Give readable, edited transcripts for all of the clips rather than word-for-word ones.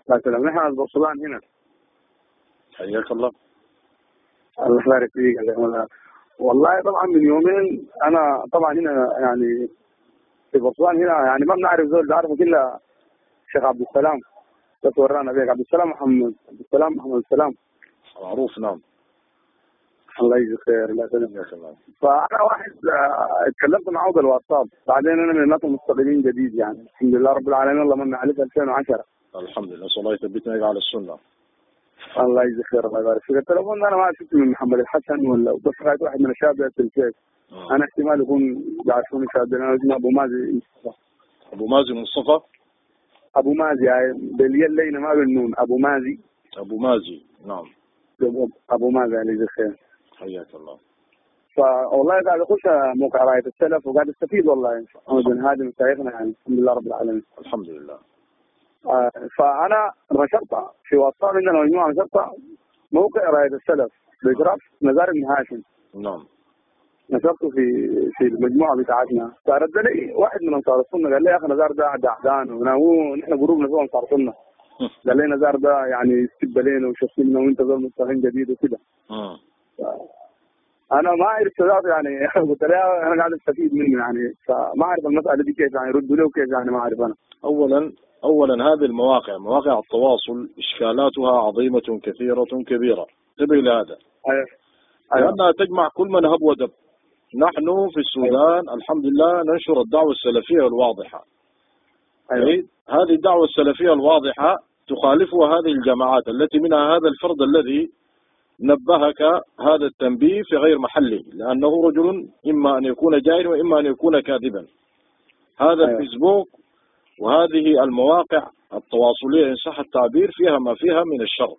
لا سلام. نحن البرسلان هنا. حياك الله. الله يبارك فيك. والله طبعا من يومين انا طبعا هنا يعني في برسلان هنا يعني ما بنعرف زول بيعرفك الا الشيخ عبد السلام. بس ورانا بيك عبد السلام محمد السلام. معروف نعم. الله يجزيه خير. لا سلام. فانا واحد اتكلمت معه بالواتساب، بعدين انا من الناس المستقبلين جديد يعني الحمد لله رب العالمين. الله من عليك 2010. الحمد لله. الله يثبتنا على السنه. الله يجزيه خير. الله يبارك فيك. التليفون انا ما شفت من محمد الحسن ولا بس رايت واحد من الشباب التلفاز. انا احتمال يكون يعرفوني شاب. انا اسمه ابو مازي مصطفى. ابو مازي يعني بالياء اللينه ما بالنون. ابو مازي نعم. ابو مازي الله يجزيه خير. حياك الله. فوالله قاعد اخش موقع رايه السلف وقاعد استفيد والله من هذه مشايخنا يعني الحمد لله رب العالمين. الحمد لله. فانا نشرت في واتساب عندنا مجموعه نشرت موقع رايه السلف باشراف نزار بن هاشم. نعم. نشرته في المجموعه بتاعتنا. فرد لي واحد من انصار السنه قال لي يا اخي نزار ده دعدان ونحن جروبنا فوق انصار السنه. قال لي نزار ده يعني يستب علينا وشتمنا وانت زول مستهين جديد وكده. انا ما اعرف شباب يعني قلت له انا قاعد استفيد منه يعني فما اعرف المساله دي كيف يعني يردوا له كيف يعني ما اعرف انا. اولا هذه المواقع مواقع التواصل اشكالاتها عظيمه كثيره كبيره. انتبه لهذا. لانها تجمع كل من هب ودب. نحن في السودان الحمد لله ننشر الدعوه السلفيه الواضحه. هذه الدعوه السلفيه الواضحه تخالفها هذه الجماعات التي منها هذا الفرد الذي نبهك هذا التنبيه في غير محله، لأنه رجل إما أن يكون جاهل وإما أن يكون كاذبا. هذا الفيسبوك وهذه المواقع التواصلية إن صح التعبير فيها ما فيها من الشر.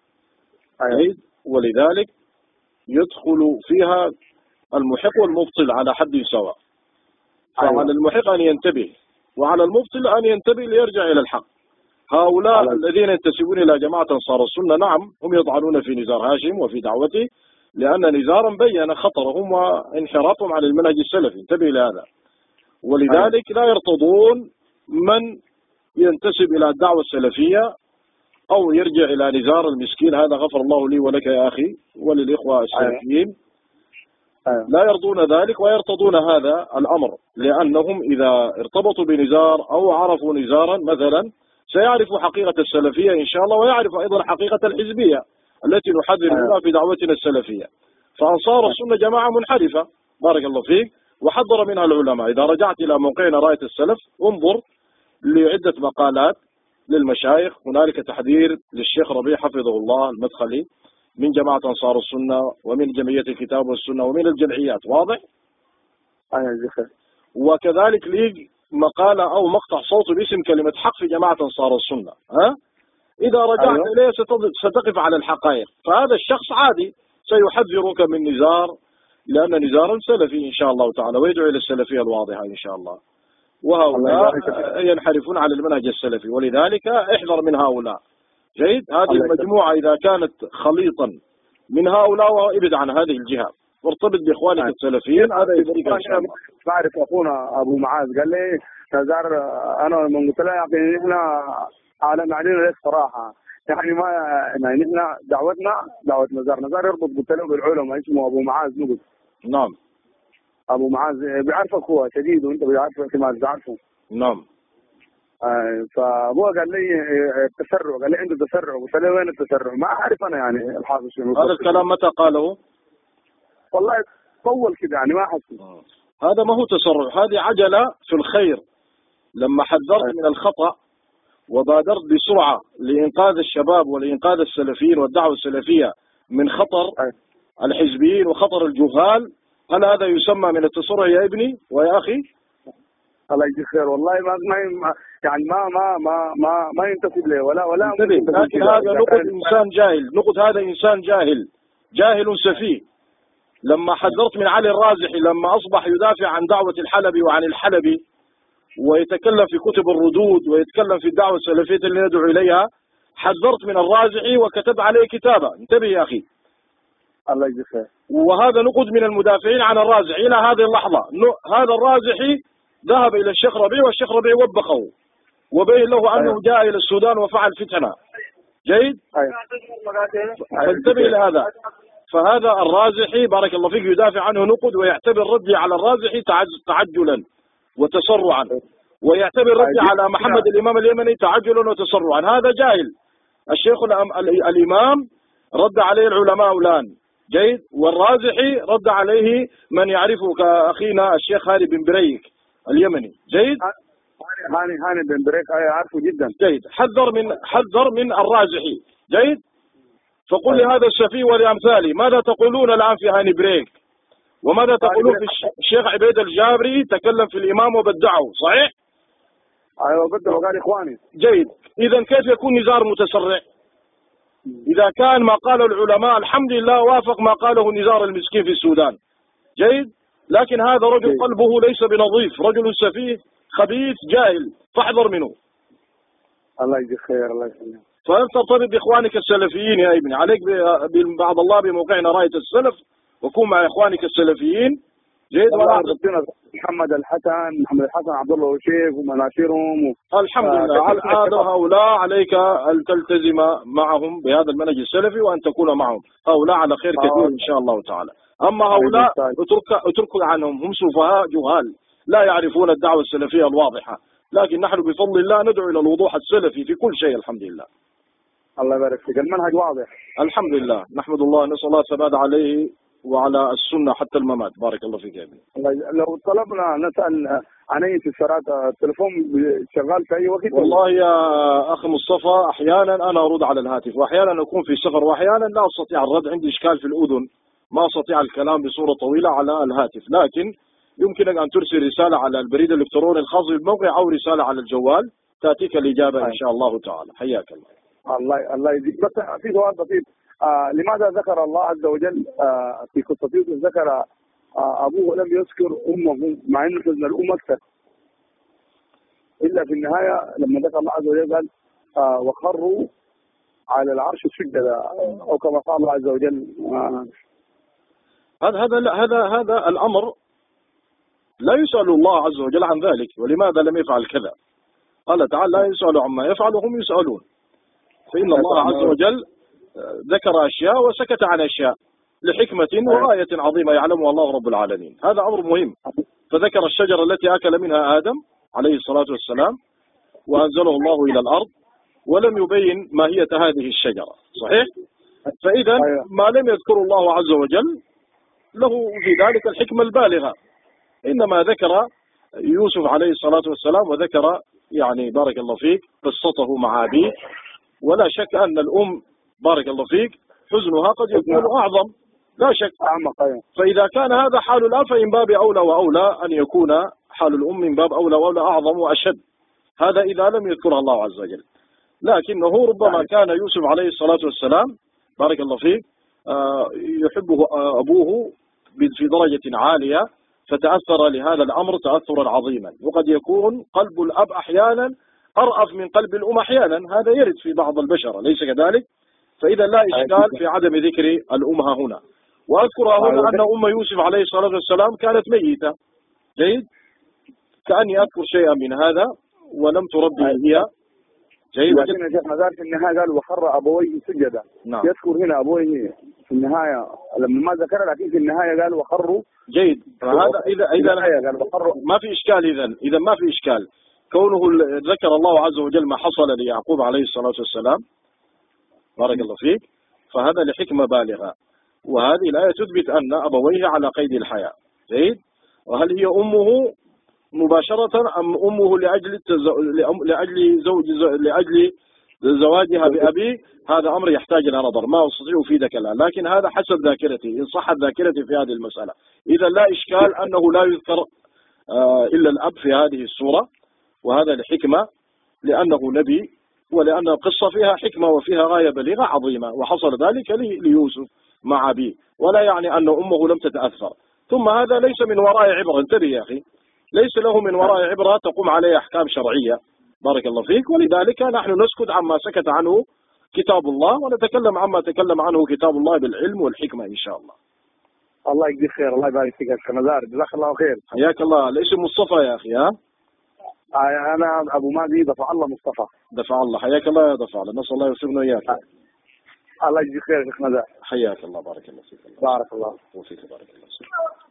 ولذلك يدخل فيها المحق والمبطل على حد سواء. فعلى المحق أن ينتبه وعلى المبطل أن ينتبه ليرجع إلى الحق. هؤلاء الذين ينتسبون إلى جماعة أنصار السنة نعم هم يطعنون في نزار هاشم وفي دعوته، لأن نزارا بين خطرهم وانحرافهم عن المنهج السلفي. انتبه لهذا. ولذلك لا يرتضون من ينتسب إلى الدعوة السلفية أو يرجع إلى نزار المسكين. هذا غفر الله لي ولك يا أخي وللإخوة السلفيين. لا يرضون ذلك ويرتضون هذا الأمر، لأنهم إذا ارتبطوا بنزار أو عرفوا نزارا مثلا سيعرف حقيقة السلفية إن شاء الله، ويعرف أيضا حقيقة الحزبية التي نحذر منها في دعوتنا السلفية. فأنصار السنة جماعة منحرفة بارك الله فيك، وحذر منها العلماء. إذا رجعت إلى موقعنا راية السلف انظر لعدة مقالات للمشايخ. هنالك تحذير للشيخ ربيع حفظه الله المدخلي من جماعة أنصار السنة ومن جمعية الكتاب والسنة ومن الجمعيات. واضح؟ وكذلك لي مقالة أو مقطع صوت باسم كلمة حق في جماعة أنصار السنة. إذا رجعت إليه ستقف على الحقائق. فهذا الشخص عادي سيحذرك من نزار، لأن نزارا سلفي إن شاء الله تعالى ويدعو إلى السلفية الواضحة إن شاء الله. وهؤلاء ينحرفون على المنهج السلفي، ولذلك احذر من هؤلاء. جيد. هذه المجموعة إذا كانت خليطا من هؤلاء وابعد عن هذه الجهة وارتبط بإخوانك السلفيين. هذا يفرق إن شاء الله. بعرف أخونا أبو معاذ قال لي نزار أنا من قلت له يعني إحنا على علينا ليش صراحة يعني ما يعني إحنا دعوتنا دعوة نزار يربط قلت له بالعلماء اسمه أبو معاذ نقول. نعم. أبو معاذ بيعرفك هو شديد وأنت بيعرفه احتمال تعرفه. نعم. فهو قال لي التسرع، قال لي عنده تسرع. قلت له وين التسرع؟ ما أعرف أنا يعني الحافظ شنو. هذا الكلام متى قاله؟ والله طول كده يعني ما أحس. هذا ما هو تسرع، هذه عجلة في الخير. لما حذرت من الخطأ وبادرت بسرعة لإنقاذ الشباب ولإنقاذ السلفيين والدعوة السلفية من خطر الحزبيين وخطر الجهال، هل هذا يسمى من التسرع يا ابني ويا أخي؟ الله يجزيك خير. والله ما يعني ما ينتسب له ولا لكن هذا نقد إنسان جاهل. نقد هذا إنسان جاهل سفيه. لما حذرت من علي الرازحي لما أصبح يدافع عن دعوة الحلبي وعن الحلبي ويتكلم في كتب الردود ويتكلم في الدعوة السلفية اللي ندعو إليها، حذرت من الرازحي وكتب عليه كتابة. انتبه يا أخي. الله يجزيك خير. وهذا نقد من المدافعين عن الرازحي إلى هذه اللحظة. هذا الرازحي ذهب إلى الشيخ ربيع والشيخ ربيع وبخه وبين له أنه جاء إلى السودان وفعل فتنة. جيد؟ فانتبه لهذا. فهذا الرازحي بارك الله فيك يدافع عنه نقد، ويعتبر ردي على الرازحي تعجلا وتسرعا، ويعتبر ردي على محمد الإمام اليمني تعجلا وتسرعا. هذا جاهل. الشيخ الإمام رد عليه العلماء الآن. جيد؟ والرازحي رد عليه من يعرفه كأخينا الشيخ هاني بن بريك اليمني. جيد؟ هاني بن بريك عارفه جدا. جيد. حذر من الرازحي. جيد؟ فقل لهذا السفيه ولأمثاله ماذا تقولون الآن في هاني بريك، وماذا تقولون في الشيخ عبيد الجابري تكلم في الإمام وبدعه. صحيح؟ ايوه بدعه وقال إخواني. جيد. إذا كيف يكون نزار متسرع؟ إذا كان ما قاله العلماء الحمد لله وافق ما قاله نزار المسكين في السودان. جيد؟ لكن هذا رجل قلبه ليس بنظيف، رجل سفيه خبيث جاهل، فاحذر منه. الله يجزيك خير. الله يسلمك. فأنت ترتبط بإخوانك السلفيين يا ابني، عليك بعد الله بموقعنا راية السلف، وكون مع إخوانك السلفيين. جيد؟ محمد الحسن عبد الله وشيخ ومناشرهم الحمد لله. على هؤلاء عليك أن تلتزم معهم بهذا المنهج السلفي وأن تكون معهم. هؤلاء على خير كثير إن شاء الله تعالى. أما هؤلاء اتركوا عنهم، هم سفهاء جهال لا يعرفون الدعوة السلفية الواضحة، لكن نحن بفضل الله ندعو إلى الوضوح السلفي في كل شيء. الحمد لله. الله يبارك فيك. المنهج واضح الحمد لله. نحمد الله، نسأل الله الثبات عليه وعلى السنة حتى الممات. بارك الله فيك يا ابني. لو طلبنا نسأل عن أي استفسارات التليفون شغال في أي وقت؟ والله يا أخي مصطفى أحيانا أنا أرد على الهاتف، وأحيانا أكون في سفر، وأحيانا لا أستطيع الرد، عندي إشكال في الأذن ما أستطيع الكلام بصورة طويلة على الهاتف، لكن يمكنك أن ترسل رسالة على البريد الإلكتروني الخاص بالموقع أو رسالة على الجوال تأتيك الإجابة إن شاء الله تعالى. حياك الله. الله يجزيك. بس في سؤال بسيط، لماذا ذكر الله عز وجل في قصة يوسف ذكر أبوه ولم يذكر أمه، مع أن حزن الأم أكثر، إلا في النهاية لما ذكر الله عز وجل قال وخروا على العرش سجدا، أو كما قال الله عز وجل. هذا الأمر لا يسأل الله عز وجل عن ذلك، ولماذا لم يفعل كذا؟ قال تعالى لا يسأل عما يفعل وهم يسألون. فإن الله عز وجل ذكر أشياء وسكت عن أشياء لحكمة وغاية عظيمة يعلمها الله رب العالمين. هذا أمر مهم. فذكر الشجرة التي أكل منها آدم عليه الصلاة والسلام وأنزله الله إلى الأرض، ولم يبين ماهية هذه الشجرة. صحيح؟ فإذا ما لم يذكر الله عز وجل له في ذلك الحكمة البالغة. إنما ذكر يوسف عليه الصلاة والسلام، وذكر يعني بارك الله فيك قصته مع أبيه، ولا شك أن الأم بارك الله فيك حزنها قد يكون أعظم، لا شك. فإذا كان هذا حال الأب فإن باب أولى وأولى أن يكون حال الأم من باب أولى وأولى أعظم وأشد. هذا إذا لم يذكرها الله عز وجل. لكنه ربما كان يوسف عليه الصلاة والسلام بارك الله فيك يحبه أبوه في درجة عالية، فتأثر لهذا الأمر تأثرا عظيما. وقد يكون قلب الأب أحيانا أرأف من قلب الأم أحيانا، هذا يرد في بعض البشر، أليس كذلك؟ فإذا لا إشكال في عدم ذكر الأم هنا. وأذكر هنا أن أم يوسف عليه الصلاة والسلام كانت ميتة. جيد؟ كأني أذكر شيئا من هذا ولم تربي هي. جيد؟ لكن يا شيخ مازال في النهاية قال وخر أبويه سجدا. نعم. يذكر هنا أبويه في النهاية لما ما ذكر، لكن في النهاية قال وخروا. جيد. فهذا إذا ما في إشكال. إذا ما في إشكال كونه ذكر الله عز وجل ما حصل ليعقوب عليه الصلاة والسلام بارك الله فيك، فهذا لحكمة بالغة. وهذه الآية تثبت أن أبويه على قيد الحياة. جيد؟ وهل هي أمه مباشرة أم أمه لأجل زواجها بأبيه؟ هذا أمر يحتاج إلى نظر، ما أستطيع أفيدك الآن، لكن هذا حسب ذاكرتي إن صحت ذاكرتي في هذه المسألة. إذا لا إشكال أنه لا يذكر إلا الأب في هذه السورة، وهذا لحكمة، لأنه نبي، ولأن القصة فيها حكمة وفيها غاية بليغة عظيمة، وحصل ذلك ليوسف مع أبيه، ولا يعني أن أمه لم تتأثر. ثم هذا ليس من وراء عبرة، انتبه يا أخي، ليس له من وراء عبرة تقوم عليه أحكام شرعية بارك الله فيك. ولذلك نحن نسكت عما سكت عنه كتاب الله، ونتكلم عما تكلم عنه كتاب الله بالعلم والحكمة إن شاء الله. الله يجزيك خير. الله يبارك فيك يا شيخ نزار، جزاك الله خير. حياك الله. الاسم مصطفى يا أخي. ها انا ابو مادي دفع الله مصطفى. دفع الله، حياك الله يا دفع الله، نسأل الله يوفقنا وإياك. الله يجزيك خير يا شيخ ندى. حياك الله، بارك الله فيك. بارك الله وفيك، بارك الله.